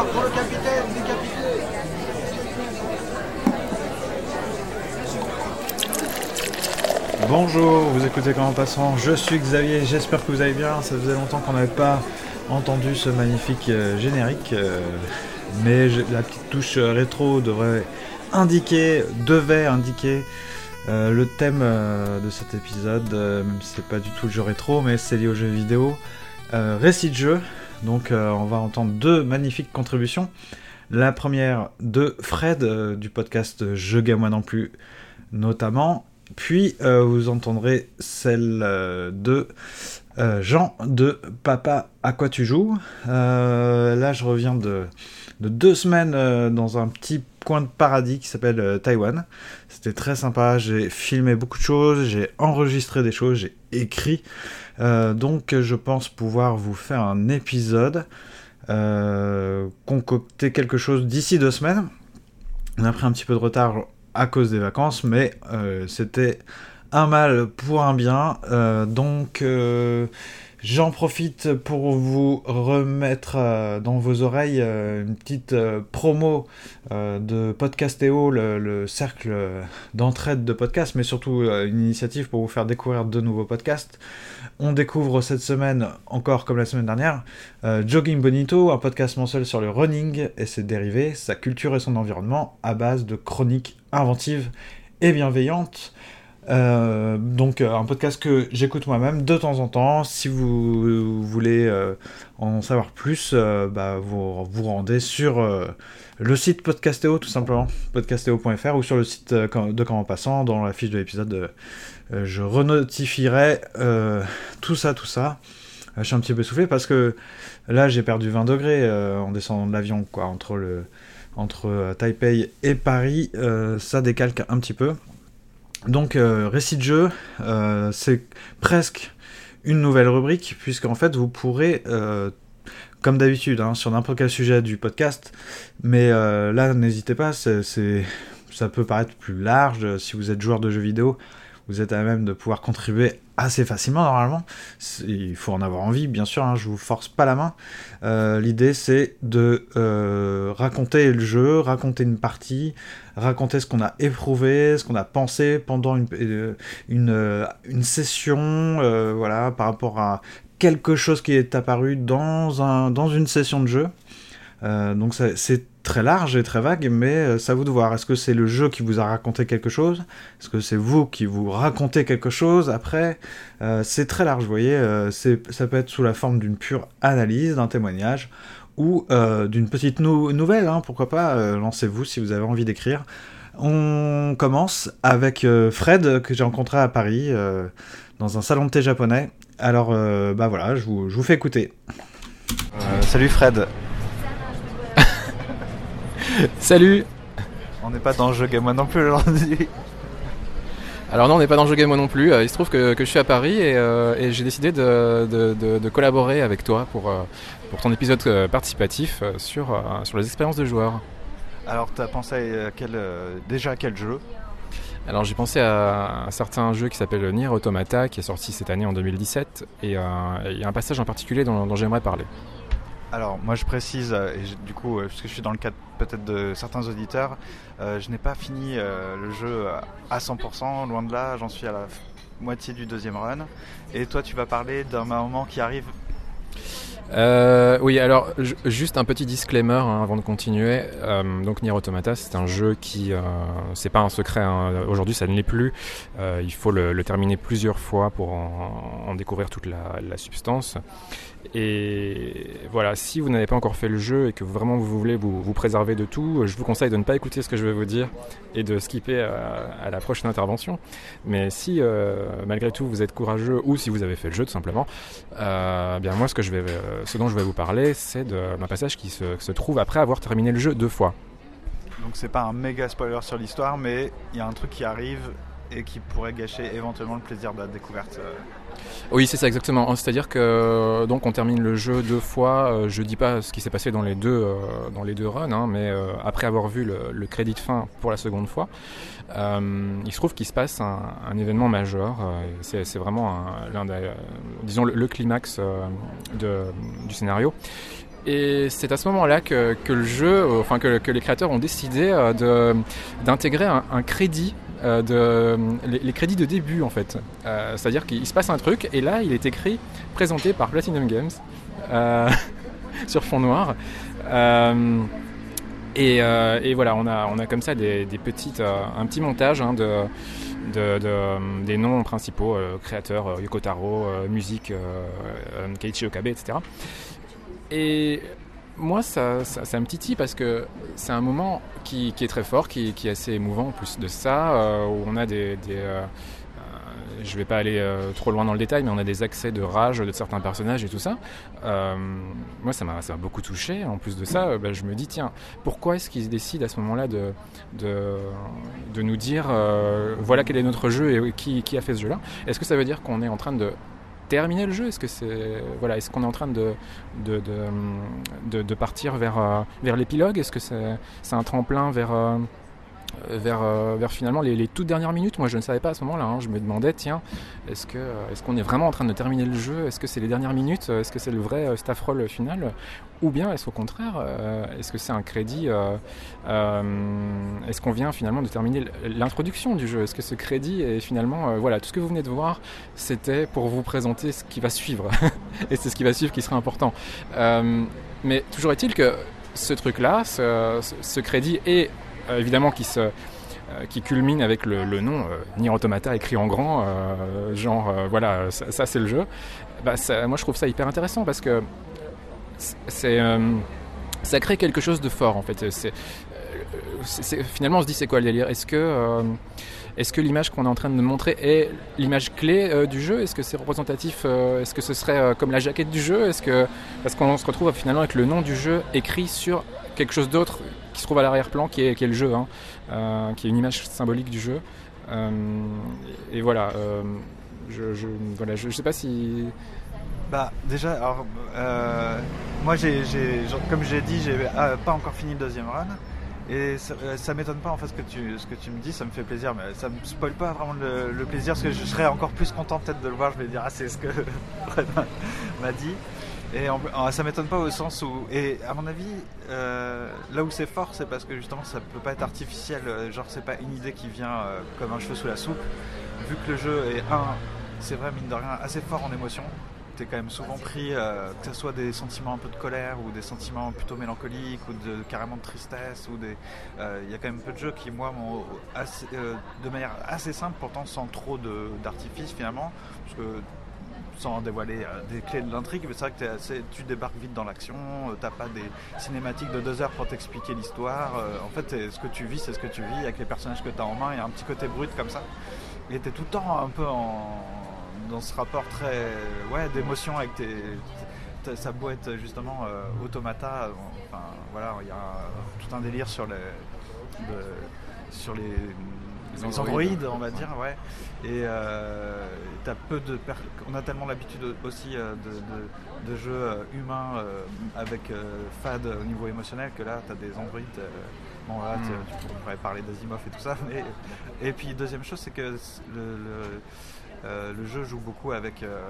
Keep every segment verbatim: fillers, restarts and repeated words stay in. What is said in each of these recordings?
Victoire pour le capitaine décapité. Bonjour, vous écoutez Comment Passant, je suis Xavier, j'espère que vous allez bien. Ça faisait longtemps qu'on n'avait pas entendu ce magnifique euh, générique, euh, mais je, la petite touche rétro devrait indiquer, devait indiquer euh, le thème euh, de cet épisode, euh, même si c'est pas du tout le jeu rétro, mais c'est lié au jeu vidéo, euh, récit de jeu. Donc euh, on va entendre deux magnifiques contributions. La première de Fred, euh, du podcast Je Game Moi Non Plus, notamment. Puis euh, vous entendrez celle euh, de euh, Jean de Papa à quoi tu joues. Euh, là je reviens de, de deux semaines euh, dans un petit coin de paradis qui s'appelle euh, Taïwan. C'était très sympa, j'ai filmé beaucoup de choses, j'ai enregistré des choses, j'ai écrit. Euh, donc je pense pouvoir vous faire un épisode, euh, concocter quelque chose d'ici deux semaines. On a pris un petit peu de retard à cause des vacances, mais euh, c'était un mal pour un bien, euh, donc euh, j'en profite pour vous remettre euh, dans vos oreilles euh, une petite euh, promo euh, de Podcastéo, le, le cercle d'entraide de podcasts, mais surtout euh, une initiative pour vous faire découvrir de nouveaux podcasts. On découvre cette semaine, encore comme la semaine dernière, euh, Jogging Bonito, un podcast mensuel sur le running et ses dérivés, sa culture et son environnement, à base de chroniques inventives et bienveillantes. Euh, donc euh, un podcast que j'écoute moi-même de temps en temps. Si vous, vous voulez euh, en savoir plus, euh, bah, vous vous rendez sur euh, le site Podcastéo, tout simplement, podcastéo point f r, ou sur le site euh, de Comment Passant. Dans la fiche de l'épisode, euh, je renotifierai euh, tout ça, tout ça. Euh, je suis un petit peu essoufflé parce que là j'ai perdu vingt degrés euh, en descendant de l'avion, quoi, entre le entre euh, Taipei et Paris, euh, ça décalque un petit peu. Donc, euh, récit de jeu, euh, c'est presque une nouvelle rubrique, puisqu'en fait, vous pourrez, euh, comme d'habitude, hein, sur n'importe quel sujet du podcast, mais euh, là, n'hésitez pas, c'est, c'est, ça peut paraître plus large. Si vous êtes joueur de jeux vidéo, vous êtes à même de pouvoir contribuer assez facilement, normalement. C'est, il faut en avoir envie, bien sûr, hein, je vous force pas la main. Euh, l'idée, c'est de euh, raconter le jeu, raconter une partie, raconter ce qu'on a éprouvé, ce qu'on a pensé pendant une, une, une, une session, euh, voilà, par rapport à quelque chose qui est apparu dans, un, dans une session de jeu. Euh, donc ça, c'est très large et très vague, mais euh, c'est à vous de voir. Est-ce que c'est le jeu qui vous a raconté quelque chose ? Est-ce que c'est vous qui vous racontez quelque chose après ? euh, C'est très large, vous voyez. Euh, c'est, ça peut être sous la forme d'une pure analyse, d'un témoignage, ou euh, d'une petite nou- nouvelle, hein, pourquoi pas. Euh, lancez-vous si vous avez envie d'écrire. On commence avec euh, Fred, que j'ai rencontré à Paris, euh, dans un salon de thé japonais. Alors, euh, bah voilà, je vous, je vous fais écouter. Euh, salut Fred. Salut. On n'est pas dans le jeu Game Moi Non Plus aujourd'hui. Alors non, on n'est pas dans le jeu Game Moi Non Plus. Il se trouve que, que je suis à Paris et, euh, et j'ai décidé de, de, de, de collaborer avec toi pour, euh, pour ton épisode participatif sur, euh, sur les expériences de joueurs. Alors tu as pensé à quel, euh, déjà à quel jeu ? Alors j'ai pensé à un certain jeu qui s'appelle Nier Automata, qui est sorti cette année en deux mille dix-sept, et euh, il y a un passage en particulier dont, dont j'aimerais parler. Alors moi je précise, euh, et je, du coup, euh, parce que je suis dans le cadre peut-être de certains auditeurs, euh, je n'ai pas fini euh, le jeu à cent pour cent, loin de là, j'en suis à la f- moitié du deuxième run. Et toi tu vas parler d'un moment qui arrive. Euh, oui, alors j- juste un petit disclaimer hein, avant de continuer. Euh, donc Nier Automata, c'est un jeu qui, euh, c'est pas un secret. Hein, aujourd'hui, ça ne l'est plus. Euh, il faut le, le terminer plusieurs fois pour en, en découvrir toute la, la substance. Et voilà, si vous n'avez pas encore fait le jeu et que vraiment vous voulez vous, vous préserver de tout, je vous conseille de ne pas écouter ce que je vais vous dire et de skipper à, à la prochaine intervention. Mais si euh, malgré tout vous êtes courageux ou si vous avez fait le jeu tout simplement, euh, bien moi ce que je vais, euh, ce dont je vais vous parler, c'est de- d'un passage qui se, se trouve après avoir terminé le jeu deux fois. Donc c'est pas un méga spoiler sur l'histoire, mais il y a un truc qui arrive et qui pourrait gâcher éventuellement le plaisir de la découverte. Oui, c'est ça exactement. C'est-à-dire que donc on termine le jeu deux fois. Euh, je dis pas ce qui s'est passé dans les deux euh, dans les deux runs, hein, mais euh, après avoir vu le, le crédit de fin pour la seconde fois, euh, il se trouve qu'il se passe un, un événement majeur. Euh, c'est, c'est vraiment un, l'un des, euh, disons le, le climax euh, de, du scénario. Et c'est à ce moment-là que, que le jeu, enfin que, que les créateurs ont décidé euh, de, d'intégrer un, un crédit, euh, de, les, les crédits de début en fait. Euh, c'est-à-dire qu'il se passe un truc et là il est écrit, présenté par Platinum Games euh, sur fond noir. Euh, et, euh, et voilà, on a, on a comme ça des, des petites, euh, un petit montage hein, de, de, de, des noms principaux, euh, créateurs, euh, Yoko Taro, euh, musique, euh, euh, Keiichi Okabe, et cetera. Et moi, ça, ça, ça me titille parce que c'est un moment qui, qui est très fort, qui, qui est assez émouvant en plus de ça, euh, où on a des... des euh, je ne vais pas aller euh, trop loin dans le détail, mais on a des accès de rage de certains personnages et tout ça. Euh, moi, ça m'a, ça m'a beaucoup touché. En plus de ça, euh, bah, je me dis, tiens, pourquoi est-ce qu'ils décident à ce moment-là de, de, de nous dire, euh, voilà quel est notre jeu et qui, qui a fait ce jeu-là ? Est-ce que ça veut dire qu'on est en train de terminer le jeu ? Est-ce que c'est voilà, est-ce qu'on est en train de de, de, de, de partir vers, euh, vers l'épilogue ? Est-ce que c'est, c'est un tremplin vers euh, Vers, euh, vers finalement les, les toutes dernières minutes? Moi je ne savais pas à ce moment-là, hein. Je me demandais tiens, est-ce, que, est-ce qu'on est vraiment en train de terminer le jeu? Est-ce que c'est les dernières minutes? Est-ce que c'est le vrai euh, staff roll final? Ou bien est-ce au contraire, euh, est-ce que c'est un crédit euh, euh, est-ce qu'on vient finalement de terminer l'introduction du jeu? Est-ce que ce crédit est finalement, euh, voilà, tout ce que vous venez de voir, c'était pour vous présenter ce qui va suivre et c'est ce qui va suivre qui sera important. Euh, mais toujours est-il que ce truc-là, ce, ce crédit est Euh, évidemment qui, se, euh, qui culmine avec le, le nom euh, Nier Automata écrit en grand, euh, genre euh, voilà, ça, ça c'est le jeu. Bah, ça, moi je trouve ça hyper intéressant parce que c'est, euh, ça crée quelque chose de fort en fait. C'est, c'est, c'est, finalement on se dit c'est quoi le délire? Est-ce que, euh, est-ce que l'image qu'on est en train de montrer est l'image clé euh, du jeu? Est-ce que c'est représentatif? euh, Est-ce que ce serait euh, comme la jaquette du jeu? Est-ce que, parce qu'on se retrouve finalement avec le nom du jeu écrit sur quelque chose d'autre qui se trouve à l'arrière-plan, qui est, qui est le jeu, hein, euh, qui est une image symbolique du jeu. Euh, et, et voilà, euh, je, je, voilà, je, je sais pas si... Bah déjà, alors, euh, moi j'ai, j'ai, comme j'ai dit, j'ai euh, pas encore fini le deuxième run. Et ça, ça m'étonne pas en fait ce que tu, ce que tu me dis, ça me fait plaisir, mais ça me spoil pas vraiment le, le plaisir, parce que je serais encore plus content peut-être de le voir, je vais dire ah c'est ce que Fred m'a dit. Et en, ça m'étonne pas au sens où, et à mon avis, euh, là où c'est fort, c'est parce que justement ça peut pas être artificiel, genre c'est pas une idée qui vient euh, comme un cheveu sous la soupe, vu que le jeu est un, c'est vrai mine de rien, assez fort en émotion. T'es quand même souvent pris, euh, que ce soit des sentiments un peu de colère ou des sentiments plutôt mélancoliques ou de, carrément de tristesse. Il des, euh, y a quand même peu de jeux qui, moi, m'ont assez, euh, de manière assez simple, pourtant sans trop de, d'artifice finalement, parce que sans dévoiler euh, des clés de l'intrigue, mais c'est vrai que t'es assez, tu débarques vite dans l'action, euh, t'as pas des cinématiques de deux heures pour t'expliquer l'histoire. Euh, en fait, ce que tu vis, c'est ce que tu vis avec les personnages que t'as en main. Il y a un petit côté brut comme ça. Et t'es tout le temps un peu en... dans ce rapport très ouais d'émotion avec tes, tes ça peut être justement euh, Automata, enfin voilà, il y a un, tout un délire sur les de, sur les, les androïdes, androïdes on va dire, ouais, et euh, t'as peu de per... on a tellement l'habitude aussi euh, de, de, de jeux euh, humains euh, avec euh, fade au niveau émotionnel, que là t'as des androïdes euh, bon là mm. tu, tu pourrais parler d'Asimov et tout ça, mais et puis deuxième chose c'est que le, le Euh, le jeu joue beaucoup avec, euh,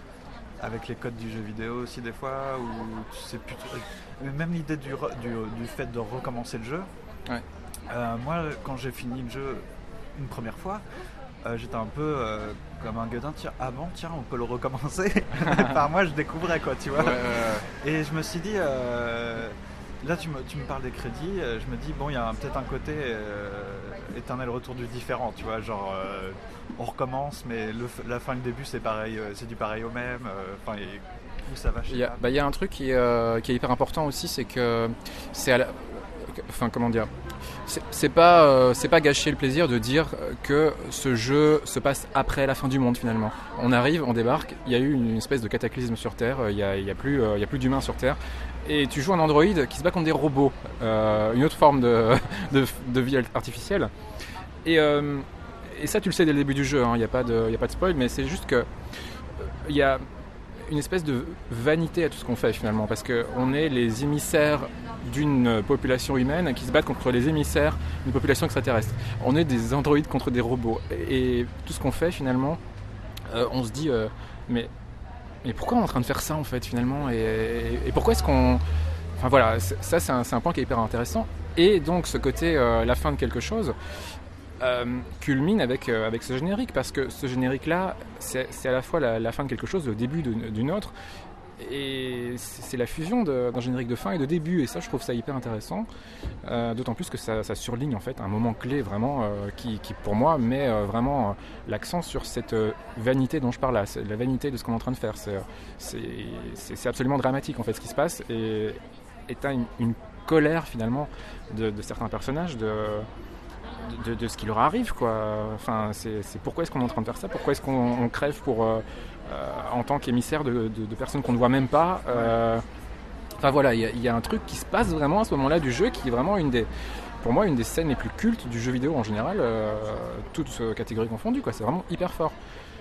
avec les codes du jeu vidéo aussi des fois, où tu sais plus trop... Même l'idée du, du, du fait de recommencer le jeu. Ouais. Euh, moi, quand j'ai fini le jeu une première fois, euh, j'étais un peu euh, comme un gueudin, tiens, ah bon, tiens, on peut le recommencer. Par moi, je découvrais quoi, tu vois. Ouais, ouais, ouais. Et je me suis dit... Euh, Là, tu me, tu me parles des crédits, euh, je me dis, bon, il y a un, peut-être un côté euh, éternel retour du différent, tu vois, genre, euh, on recommence, mais le, la fin et le début, c'est pareil, euh, c'est du pareil au même, enfin, euh, où ça va chez Il y a, bah, y a un truc qui, euh, qui est hyper important aussi, c'est que, c'est à la, enfin, comment dire, c'est, c'est pas, euh, c'est pas gâcher le plaisir de dire que ce jeu se passe après la fin du monde, finalement. On arrive, on débarque, il y a eu une espèce de cataclysme sur Terre, il y a, il y a plus, euh, il y a plus d'humains sur Terre, et tu joues un androïde qui se bat contre des robots, euh, une autre forme de, de, de vie artificielle. Et, euh, et ça, tu le sais dès le début du jeu, il hein, n'y a, a pas de spoil, mais c'est juste que il y a une espèce de vanité à tout ce qu'on fait finalement, parce qu'on est les émissaires d'une population humaine qui se battent contre les émissaires d'une population extraterrestre. On est des androïdes contre des robots. Et, et tout ce qu'on fait finalement, euh, on se dit, euh, mais mais pourquoi on est en train de faire ça en fait finalement, et, et, et pourquoi est-ce qu'on... Enfin voilà, ça c'est un, c'est un point qui est hyper intéressant. Et donc ce côté, euh, la fin de quelque chose, euh, culmine avec, euh, avec ce générique, parce que ce générique-là, c'est, c'est à la fois la, la fin de quelque chose, le début de, d'une autre, et c'est, c'est la fusion de, d'un générique de fin et de début, et ça je trouve ça hyper intéressant, euh, d'autant plus que ça, ça surligne en fait un moment clé vraiment, euh, qui, qui pour moi met euh, vraiment euh, l'accent sur cette euh, vanité dont je parle là, c'est la vanité de ce qu'on est en train de faire, c'est, c'est, c'est, c'est absolument dramatique en fait ce qui se passe, et est une, une colère finalement de, de certains personnages, de, de, de ce qui leur arrive quoi. Enfin, c'est, c'est pourquoi est-ce qu'on est en train de faire ça, pourquoi est-ce qu'on on crève pour, euh, euh, en tant qu'émissaire de, de, de personnes qu'on ne voit même pas. Euh, enfin voilà, il y, y a un truc qui se passe vraiment à ce moment-là du jeu qui est vraiment une des, pour moi une des scènes les plus cultes du jeu vidéo en général, euh, toutes catégories confondues quoi. C'est vraiment hyper fort.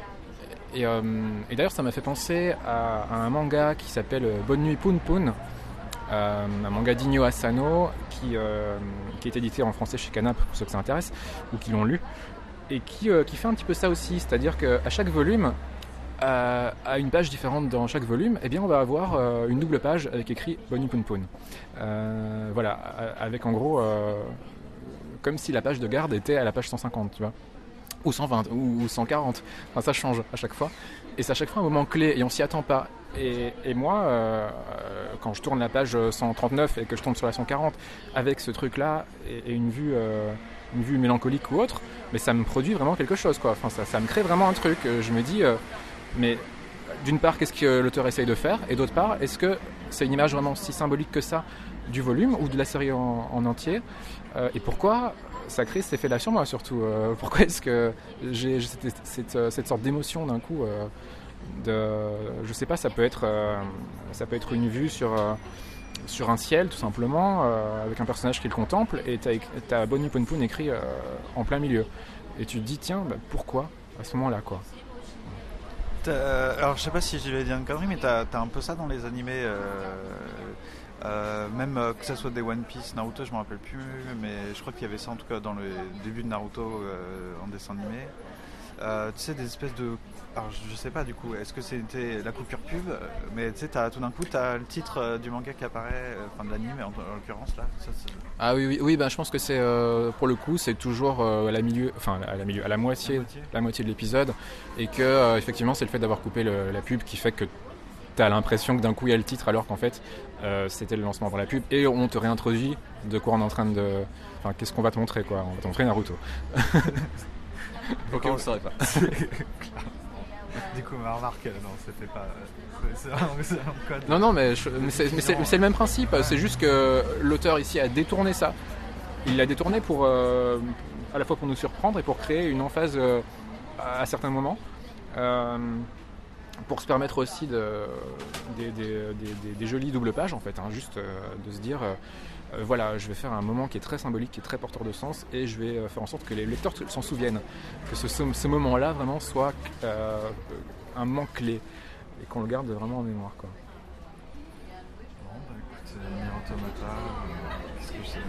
Et, euh, et d'ailleurs ça m'a fait penser à, à un manga qui s'appelle Bonne Nuit Poun Poun. Euh, un manga d'Inyo Asano qui, euh, qui est édité en français chez Canap pour ceux que ça intéresse ou qui l'ont lu, et qui, euh, qui fait un petit peu ça aussi, c'est-à-dire qu'à chaque volume, euh, à une page différente dans chaque volume, eh bien on va avoir euh, une double page avec écrit Bonne Nuit Poun Poun. Euh, voilà, avec en gros euh, comme si la page de garde était à la page cent cinquante, tu vois, ou cent vingt ou cent quarante, enfin ça change à chaque fois, et c'est à chaque fois un moment clé et on s'y attend pas. Et, et moi, euh, quand je tourne la page cent trente-neuf et que je tombe sur la cent quarante avec ce truc-là et, et une vue, euh, une vue mélancolique ou autre, mais ça me produit vraiment quelque chose, quoi. Enfin, ça, ça me crée vraiment un truc. Je me dis, euh, mais d'une part, qu'est-ce que l'auteur essaye de faire, et d'autre part, est-ce que c'est une image vraiment si symbolique que ça du volume ou de la série en, en entier, euh, et pourquoi ça crée cet effet-là sur moi surtout. Euh, pourquoi est-ce que j'ai, j'ai cette, cette, cette sorte d'émotion d'un coup. Euh, De, je sais pas, ça peut être, euh, ça peut être une vue sur, euh, sur un ciel tout simplement, euh, avec un personnage qui le contemple, et t'as, t'as Bonne Nuit Poun Poun écrit euh, en plein milieu, et tu te dis tiens, bah, pourquoi à ce moment-là quoi. T'as, alors je sais pas si je vais dire une connerie, mais t'as, t'as un peu ça dans les animés, euh, euh, même euh, que ça soit des One Piece, Naruto, je me rappelle plus, mais je crois qu'il y avait ça en tout cas dans le début de Naruto euh, en dessin animé. Euh, tu sais, des espèces de... Alors je sais pas du coup, est-ce que c'était la coupure pub, mais tu sais, t'as, tout d'un coup t'as le titre euh, du manga qui apparaît, enfin de l'anime en, en l'occurrence là. Ça, c'est... Ah oui, oui, oui, bah, je pense que c'est, euh, pour le coup, c'est toujours euh, à la milieu, enfin à la milieu, à la moitié, la moitié, la moitié de l'épisode, et que euh, effectivement c'est le fait d'avoir coupé le, la pub qui fait que t'as l'impression que d'un coup il y a le titre alors qu'en fait euh, c'était le lancement pour la pub, et on te réintroduit de quoi on est en train de, enfin qu'est-ce qu'on va te montrer quoi, on va te montrer Naruto. Ok, on le saurait pas. Du coup, ma remarque, non, c'était pas. C'est un, c'est un code. Non, non, mais, je, mais, c'est, mais, c'est, mais c'est le même principe. Ouais. C'est juste que l'auteur ici a détourné ça. Il l'a détourné pour, euh, à la fois pour nous surprendre et pour créer une emphase euh, à, à certains moments. Euh, pour se permettre aussi de, des, des, des, des, des jolies doubles pages, en fait. Hein, juste euh, de se dire. Euh, Euh, voilà, je vais faire un moment qui est très symbolique, qui est très porteur de sens, et je vais euh, faire en sorte que les lecteurs s'en souviennent, que ce, ce moment-là vraiment soit euh, un moment clé, et qu'on le garde vraiment en mémoire, quoi. Bon, bah écoute, euh, Nier Automata, euh, qu'est-ce que je sais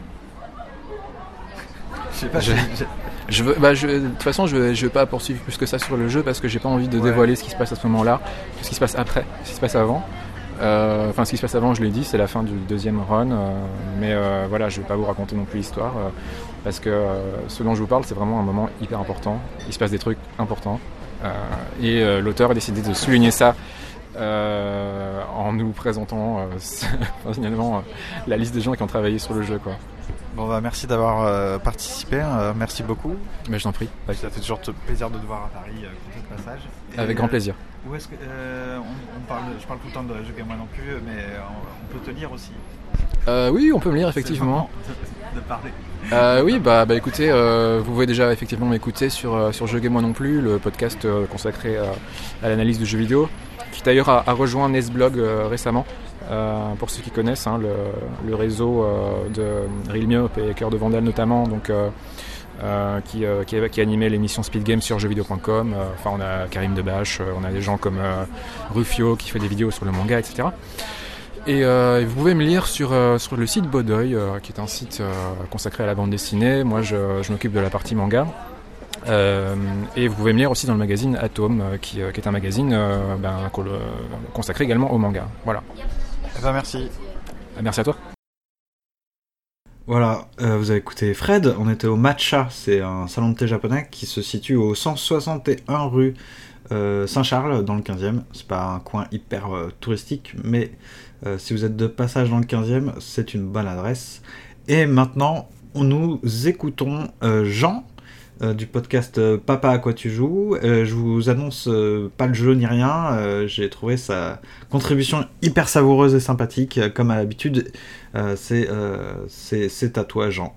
Je sais pas. Je, je, je veux, bah je, de toute façon, je vais, je vais pas poursuivre plus que ça sur le jeu, parce que j'ai pas envie de ouais. dévoiler ce qui se passe à ce moment-là, ce qui se passe après, ce qui se passe avant. Euh, enfin, ce qui se passe avant, je l'ai dit, c'est la fin du deuxième run, euh, mais euh, voilà, je vais pas vous raconter non plus l'histoire, euh, parce que euh, ce dont je vous parle, c'est vraiment un moment hyper important. Il se passe des trucs importants, euh, et euh, l'auteur a décidé de souligner ça euh, en nous présentant euh, finalement euh, la liste des gens qui ont travaillé sur le jeu, quoi. Bon bah merci d'avoir euh, participé, euh, merci beaucoup. Mais je t'en prie. Ça fait toujours t- plaisir de te voir à Paris euh, pour ce passage. Et, Avec grand plaisir. Euh, où est-ce que euh, on, on parle, je parle tout le temps de Jeux Game Moi non plus, mais on, on peut te lire aussi. Euh, oui, on peut me lire effectivement. De, de parler. Euh, oui, bah, bah écoutez, euh, vous pouvez déjà effectivement m'écouter sur euh, sur Jeux Game Moi non plus, le podcast euh, consacré euh, à l'analyse de jeux vidéo, qui d'ailleurs a, a rejoint Nesblog euh, récemment. Euh, pour ceux qui connaissent hein, le, le réseau euh, de Realmyop et Cœur de Vandale notamment, donc euh, euh, qui, euh, qui, qui animait l'émission Speed Game sur jeux vidéo point com. Euh, enfin, on a Karim Debache, euh, on a des gens comme euh, Rufio qui fait des vidéos sur le manga, et cetera. Et euh, vous pouvez me lire sur, euh, sur le site Bodoy, euh, qui est un site euh, consacré à la bande dessinée. Moi, je, je m'occupe de la partie manga. Euh, et vous pouvez me lire aussi dans le magazine Atome, euh, qui, euh, qui est un magazine euh, ben, consacré également au manga. Voilà. Eh ben, merci. Merci à toi. Voilà, euh, vous avez écouté Fred, on était au Matcha, c'est un salon de thé japonais qui se situe au cent soixante et un rue euh, Saint-Charles, dans le quinzième. C'est pas un coin hyper euh, touristique, mais euh, si vous êtes de passage dans le quinzième, c'est une bonne adresse. Et maintenant, nous écoutons euh, Jean, euh, du podcast euh, Papa à quoi tu joues. Euh, je vous annonce euh, pas le jeu ni rien, euh, j'ai trouvé sa contribution hyper savoureuse et sympathique, euh, comme à l'habitude. Euh, c'est, euh, c'est, c'est à toi, Jean.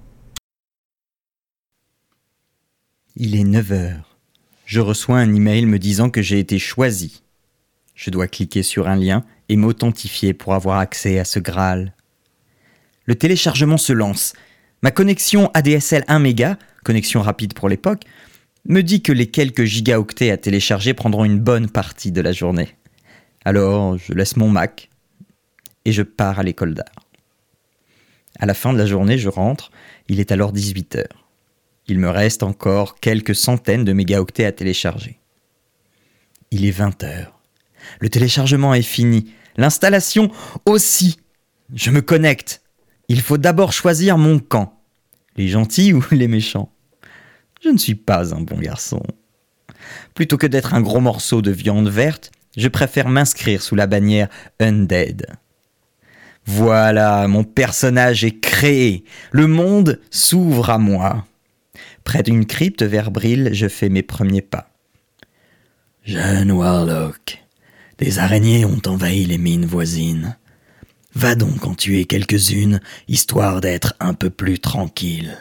Il est neuf heures. Je reçois un email me disant que j'ai été choisi. Je dois cliquer sur un lien et m'authentifier pour avoir accès à ce Graal. Le téléchargement se lance. Ma connexion A D S L un méga, connexion rapide pour l'époque, me dit que les quelques gigaoctets à télécharger prendront une bonne partie de la journée. Alors, je laisse mon Mac et je pars à l'école d'art. À la fin de la journée, je rentre, il est alors dix-huit heures. Il me reste encore quelques centaines de mégaoctets à télécharger. Il est vingt heures. Le téléchargement est fini, l'installation aussi. Je me connecte. Il faut d'abord choisir mon camp. Les gentils ou les méchants. Je ne suis pas un bon garçon. Plutôt que d'être un gros morceau de viande verte, je préfère m'inscrire sous la bannière Undead. Voilà, mon personnage est créé. Le monde s'ouvre à moi. Près d'une crypte verbrile, je fais mes premiers pas. Jeune Warlock, des araignées ont envahi les mines voisines. Va donc en tuer quelques-unes, histoire d'être un peu plus tranquille.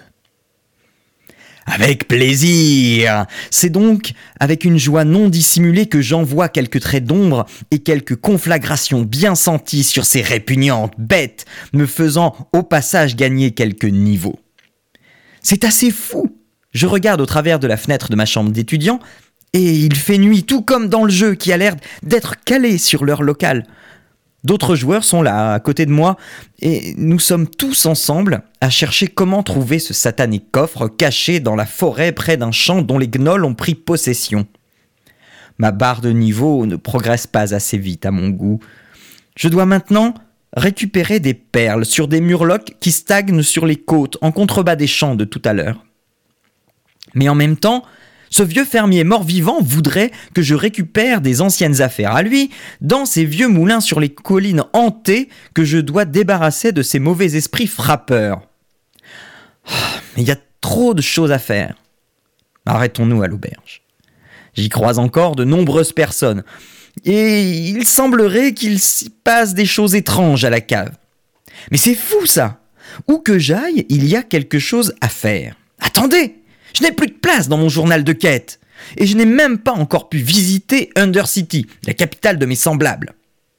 Avec plaisir! C'est donc avec une joie non dissimulée que j'envoie quelques traits d'ombre et quelques conflagrations bien senties sur ces répugnantes bêtes, me faisant au passage gagner quelques niveaux. C'est assez fou! Je regarde au travers de la fenêtre de ma chambre d'étudiant et il fait nuit, tout comme dans le jeu qui a l'air d'être calé sur l'heure locale. D'autres joueurs sont là, à côté de moi, et nous sommes tous ensemble à chercher comment trouver ce satanique coffre caché dans la forêt près d'un champ dont les gnolls ont pris possession. Ma barre de niveau ne progresse pas assez vite à mon goût. Je dois maintenant récupérer des perles sur des murlocs qui stagnent sur les côtes en contrebas des champs de tout à l'heure. Mais en même temps, ce vieux fermier mort-vivant voudrait que je récupère des anciennes affaires à lui dans ces vieux moulins sur les collines hantées que je dois débarrasser de ces mauvais esprits frappeurs. Mais il y a trop de choses à faire. Arrêtons-nous à l'auberge. J'y croise encore de nombreuses personnes et il semblerait qu'il s'y passe des choses étranges à la cave. Mais c'est fou ça! Où que j'aille, il y a quelque chose à faire. Attendez! Je n'ai plus de place dans mon journal de quête. Et je n'ai même pas encore pu visiter Undercity, la capitale de mes semblables.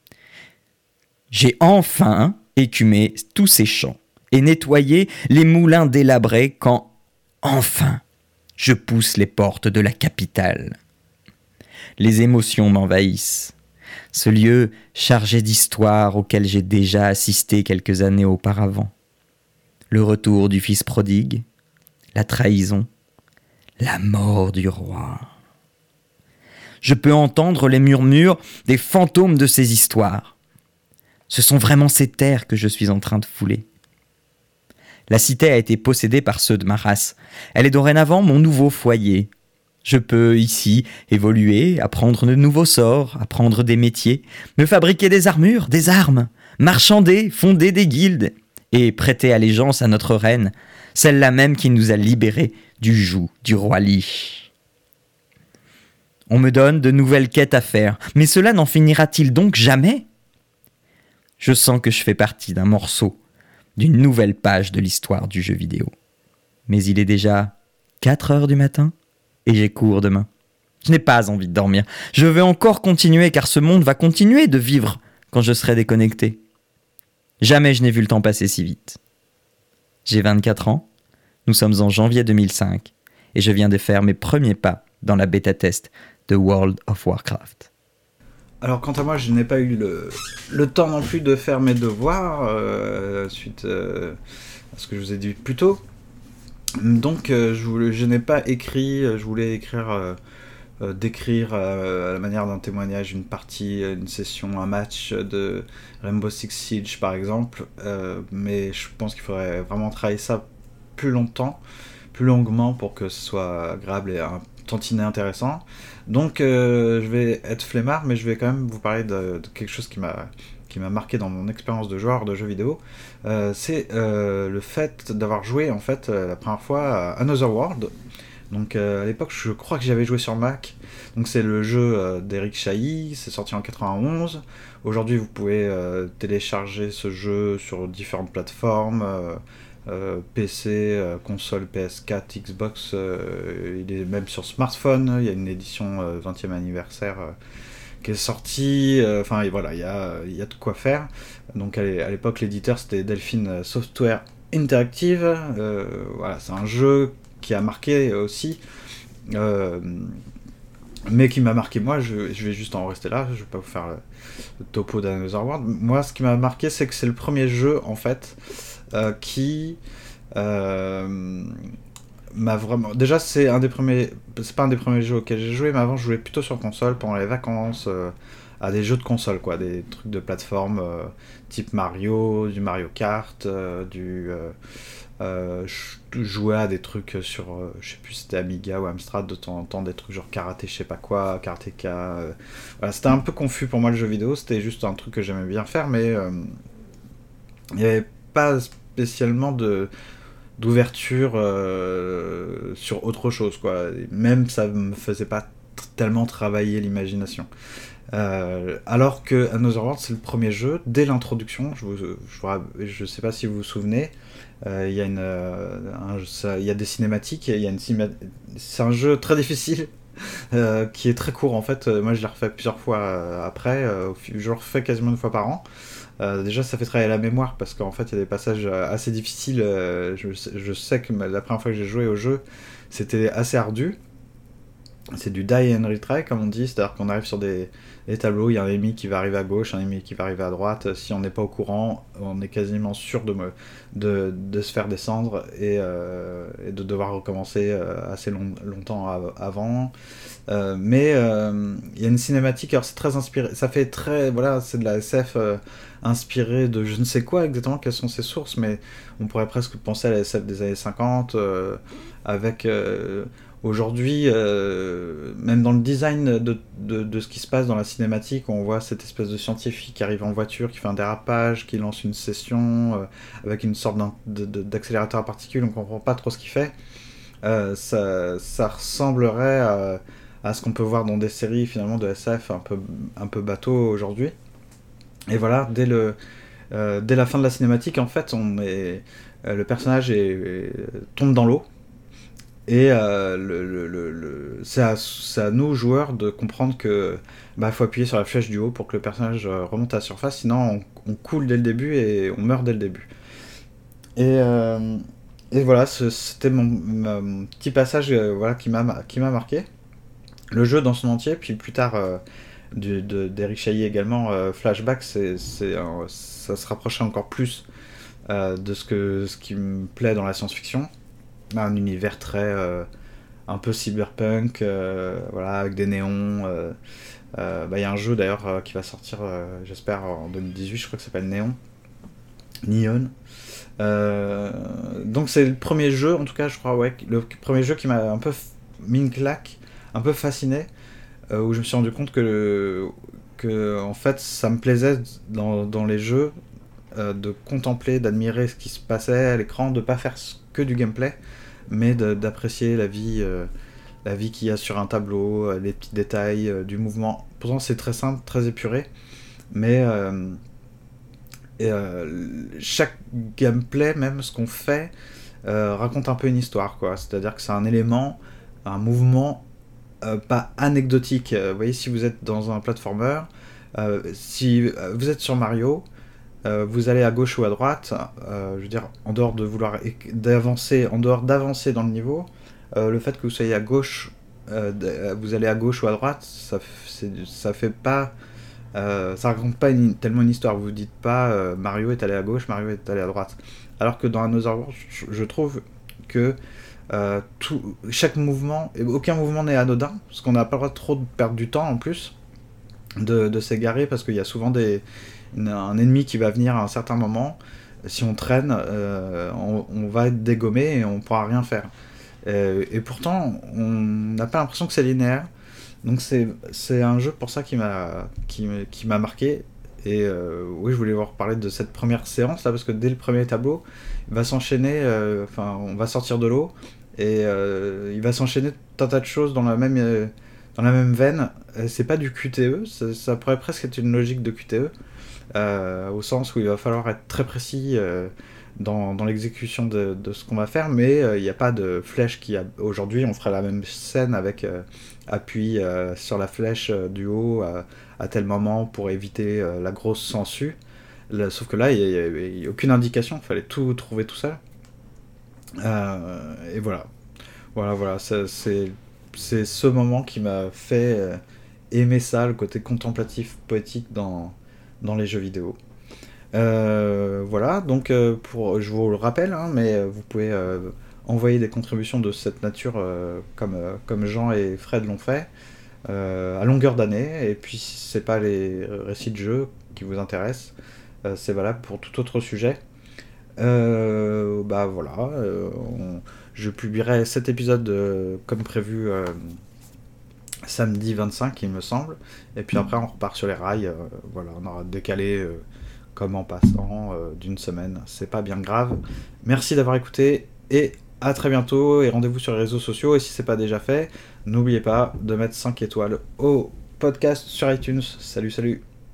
J'ai enfin écumé tous ces champs et nettoyé les moulins délabrés quand, enfin, je pousse les portes de la capitale. Les émotions m'envahissent. Ce lieu chargé d'histoires auquel j'ai déjà assisté quelques années auparavant. Le retour du fils prodigue, la trahison, la mort du roi. Je peux entendre les murmures des fantômes de ces histoires. Ce sont vraiment ces terres que je suis en train de fouler. La cité a été possédée par ceux de ma race. Elle est dorénavant mon nouveau foyer. Je peux ici évoluer, apprendre de nouveaux sorts, apprendre des métiers, me fabriquer des armures, des armes, marchander, fonder des guildes et prêter allégeance à notre reine, celle-là même qui nous a libérés du joug du roi Lich. On me donne de nouvelles quêtes à faire, mais cela n'en finira-t-il donc jamais ? Je sens que je fais partie d'un morceau, d'une nouvelle page de l'histoire du jeu vidéo. Mais il est déjà quatre heures du matin et j'ai cours demain. Je n'ai pas envie de dormir. Je veux encore continuer car ce monde va continuer de vivre quand je serai déconnecté. Jamais je n'ai vu le temps passer si vite. J'ai vingt-quatre ans. Nous sommes en janvier deux mille cinq et je viens de faire mes premiers pas dans la bêta-test de World of Warcraft. Alors quant à moi, je n'ai pas eu le, le temps non plus de faire mes devoirs euh, suite euh, à ce que je vous ai dit plus tôt. Donc euh, je, voulais, je n'ai pas écrit, je voulais écrire, euh, euh, décrire euh, à la manière d'un témoignage une partie, une session, un match de Rainbow Six Siege par exemple, euh, mais je pense qu'il faudrait vraiment travailler ça plus longtemps, plus longuement pour que ce soit agréable et un tantinet intéressant. Donc euh, je vais être flemmard, mais je vais quand même vous parler de, de quelque chose qui m'a... qui m'a marqué dans mon expérience de joueur de jeux vidéo, euh, c'est euh, le fait d'avoir joué en fait euh, la première fois à Another World. Donc euh, à l'époque, je crois que j'avais joué sur Mac. Donc c'est le jeu euh, d'Eric Chahi, c'est sorti en quatre-vingt-onze. Aujourd'hui, vous pouvez euh, télécharger ce jeu sur différentes plateformes, euh, euh, P C, euh, console P S quatre, Xbox. Euh, il est même sur smartphone. Il y a une édition euh, vingtième anniversaire. Euh, qui est sorti, enfin euh, voilà, il y a, y a de quoi faire. Donc à l'époque, l'éditeur c'était Delphine Software Interactive. Euh, voilà, c'est un jeu qui a marqué aussi, euh, mais qui m'a marqué moi. Je, je vais juste en rester là. Je vais pas vous faire le, le topo d'Another World. Moi, ce qui m'a marqué, c'est que c'est le premier jeu en fait euh, qui euh, m'a vraiment... Déjà, c'est un des premiers... C'est pas un des premiers jeux auxquels j'ai joué, mais avant, je jouais plutôt sur console, pendant les vacances, euh, à des jeux de console, quoi. Des trucs de plateforme, euh, type Mario, du Mario Kart, euh, du... Euh, euh, je jouais à des trucs sur... Euh, je sais plus si c'était Amiga ou Amstrad, de temps en temps, des trucs genre karaté, je sais pas quoi, karatéka... Euh, voilà, c'était un peu confus pour moi, le jeu vidéo. C'était juste un truc que j'aimais bien faire, mais... Euh, il n'y avait pas spécialement de... d'ouverture euh, sur autre chose, quoi. Même ça me faisait pas t- tellement travailler l'imagination. Euh, alors que Another World, c'est le premier jeu, dès l'introduction, je, vous, je, je sais pas si vous vous souvenez, il euh, y, euh, y a des cinématiques, y a une cinéma... c'est un jeu très difficile, euh, qui est très court en fait. Moi je l'ai refait plusieurs fois euh, après, euh, je le refais quasiment une fois par an. Euh, déjà ça fait travailler la mémoire parce qu'en fait il y a des passages assez difficiles. euh, je, je sais que la première fois que j'ai joué au jeu c'était assez ardu. C'est du die and retry comme on dit, c'est-à-dire qu'on arrive sur des, des tableaux, il y a un ennemi qui va arriver à gauche, un ennemi qui va arriver à droite. Si on n'est pas au courant, on est quasiment sûr de, me, de, de se faire descendre et, euh, et de devoir recommencer assez long, longtemps avant. Euh, mais euh, il y a une cinématique, alors c'est très inspiré, ça fait très, voilà, c'est de la S F euh, inspirée de je ne sais quoi exactement, quelles sont ses sources, mais on pourrait presque penser à la S F des années cinquante, euh, avec euh, aujourd'hui, euh, même dans le design de, de, de ce qui se passe dans la cinématique, on voit cette espèce de scientifique qui arrive en voiture, qui fait un dérapage, qui lance une session euh, avec une sorte de, de, d'accélérateur à particules, on comprend pas trop ce qu'il fait. Euh, ça, ça ressemblerait à à ce qu'on peut voir dans des séries finalement de S F un peu, un peu bateau aujourd'hui. Et voilà, dès, le, euh, dès la fin de la cinématique, en fait, on est, euh, le personnage est, est, tombe dans l'eau. Et euh, le, le, le, le, c'est, à, c'est à nous, joueurs, de comprendre que bah, faut appuyer sur la flèche du haut pour que le personnage remonte à la surface, sinon on, on coule dès le début et on meurt dès le début. Et... Euh, et voilà, ce, c'était mon, mon petit passage euh, voilà, qui, m'a, qui m'a marqué. Le jeu dans son entier, puis plus tard euh, du, de, d'Eric Chahi également, euh, Flashback, c'est, c'est, euh, ça se rapprochait encore plus euh, de ce, que, ce qui me plaît dans la science-fiction. Un univers très euh, un peu cyberpunk, euh, voilà, avec des néons. Euh, euh, bah, y a un jeu d'ailleurs euh, qui va sortir, euh, j'espère, en deux mille dix-huit, je crois que ça s'appelle Néon. Neon. Euh, donc c'est le premier jeu, en tout cas, je crois, ouais, le premier jeu qui m'a un peu f- mis une claque, un peu fasciné, euh, où je me suis rendu compte que, que en fait, ça me plaisait dans, dans les jeux euh, de contempler, d'admirer ce qui se passait à l'écran, de pas faire que du gameplay, mais de, d'apprécier la vie, euh, la vie qu'il y a sur un tableau, euh, les petits détails euh, du mouvement. Pourtant, c'est très simple, très épuré, mais euh, et, euh, chaque gameplay, même ce qu'on fait, euh, raconte un peu une histoire, quoi. C'est-à-dire que c'est un élément, un mouvement Euh, pas anecdotique. Euh, vous voyez, si vous êtes dans un platformer, euh, si euh, vous êtes sur Mario, euh, vous allez à gauche ou à droite, euh, je veux dire, en dehors de vouloir d'avancer, en dehors d'avancer dans le niveau, euh, le fait que vous soyez à gauche, euh, vous allez à gauche ou à droite, ça, c'est, ça fait pas, euh, ça raconte pas une, tellement une histoire. Vous dites pas euh, Mario est allé à gauche, Mario est allé à droite. Alors que dans Another World, je, je trouve que euh, tout, chaque mouvement, aucun mouvement n'est anodin, parce qu'on n'a pas le droit de trop de perdre du temps en plus, de, de s'égarer, parce qu'il y a souvent des, une, un ennemi qui va venir à un certain moment. Si on traîne, euh, on, on va être dégommé et on ne pourra rien faire. Et, et pourtant, on n'a pas l'impression que c'est linéaire. Donc c'est, c'est un jeu pour ça qui m'a, qui, qui m'a marqué. Et euh, oui, je voulais vous reparler de cette première séance là, parce que dès le premier tableau, il va s'enchaîner, euh, enfin, on va sortir de l'eau, et euh, il va s'enchaîner tout un tas de choses dans la même, euh, dans la même veine. Et c'est pas du Q T E, ça, ça pourrait presque être une logique de Q T E, euh, au sens où il va falloir être très précis euh, dans, dans l'exécution de, de ce qu'on va faire, mais il euh, n'y a pas de flèche qui a... Aujourd'hui, on ferait la même scène avec euh, appui euh, sur la flèche euh, du haut euh, à tel moment pour éviter euh, la grosse sangsue. Là, sauf que là, il n'y a, a aucune indication, il fallait tout trouver tout seul. Euh, et voilà. Voilà, voilà, ça, c'est, c'est ce moment qui m'a fait euh, aimer ça, le côté contemplatif, poétique dans, dans les jeux vidéo. Euh, voilà, donc euh, pour, je vous le rappelle, hein, mais vous pouvez euh, envoyer des contributions de cette nature euh, comme, euh, comme Jean et Fred l'ont fait euh, à longueur d'année, et puis si c'est pas les récits de jeux qui vous intéressent, euh, c'est valable pour tout autre sujet. Euh, bah voilà, euh, on, je publierai cet épisode euh, comme prévu euh, samedi vingt-cinq, il me semble, et puis après on repart sur les rails, euh, voilà, on aura décalé euh, comme en passant euh, d'une semaine, c'est pas bien grave. Merci d'avoir écouté et à très bientôt, et rendez-vous sur les réseaux sociaux, et si c'est pas déjà fait, n'oubliez pas de mettre cinq étoiles au podcast sur iTunes. Salut, salut.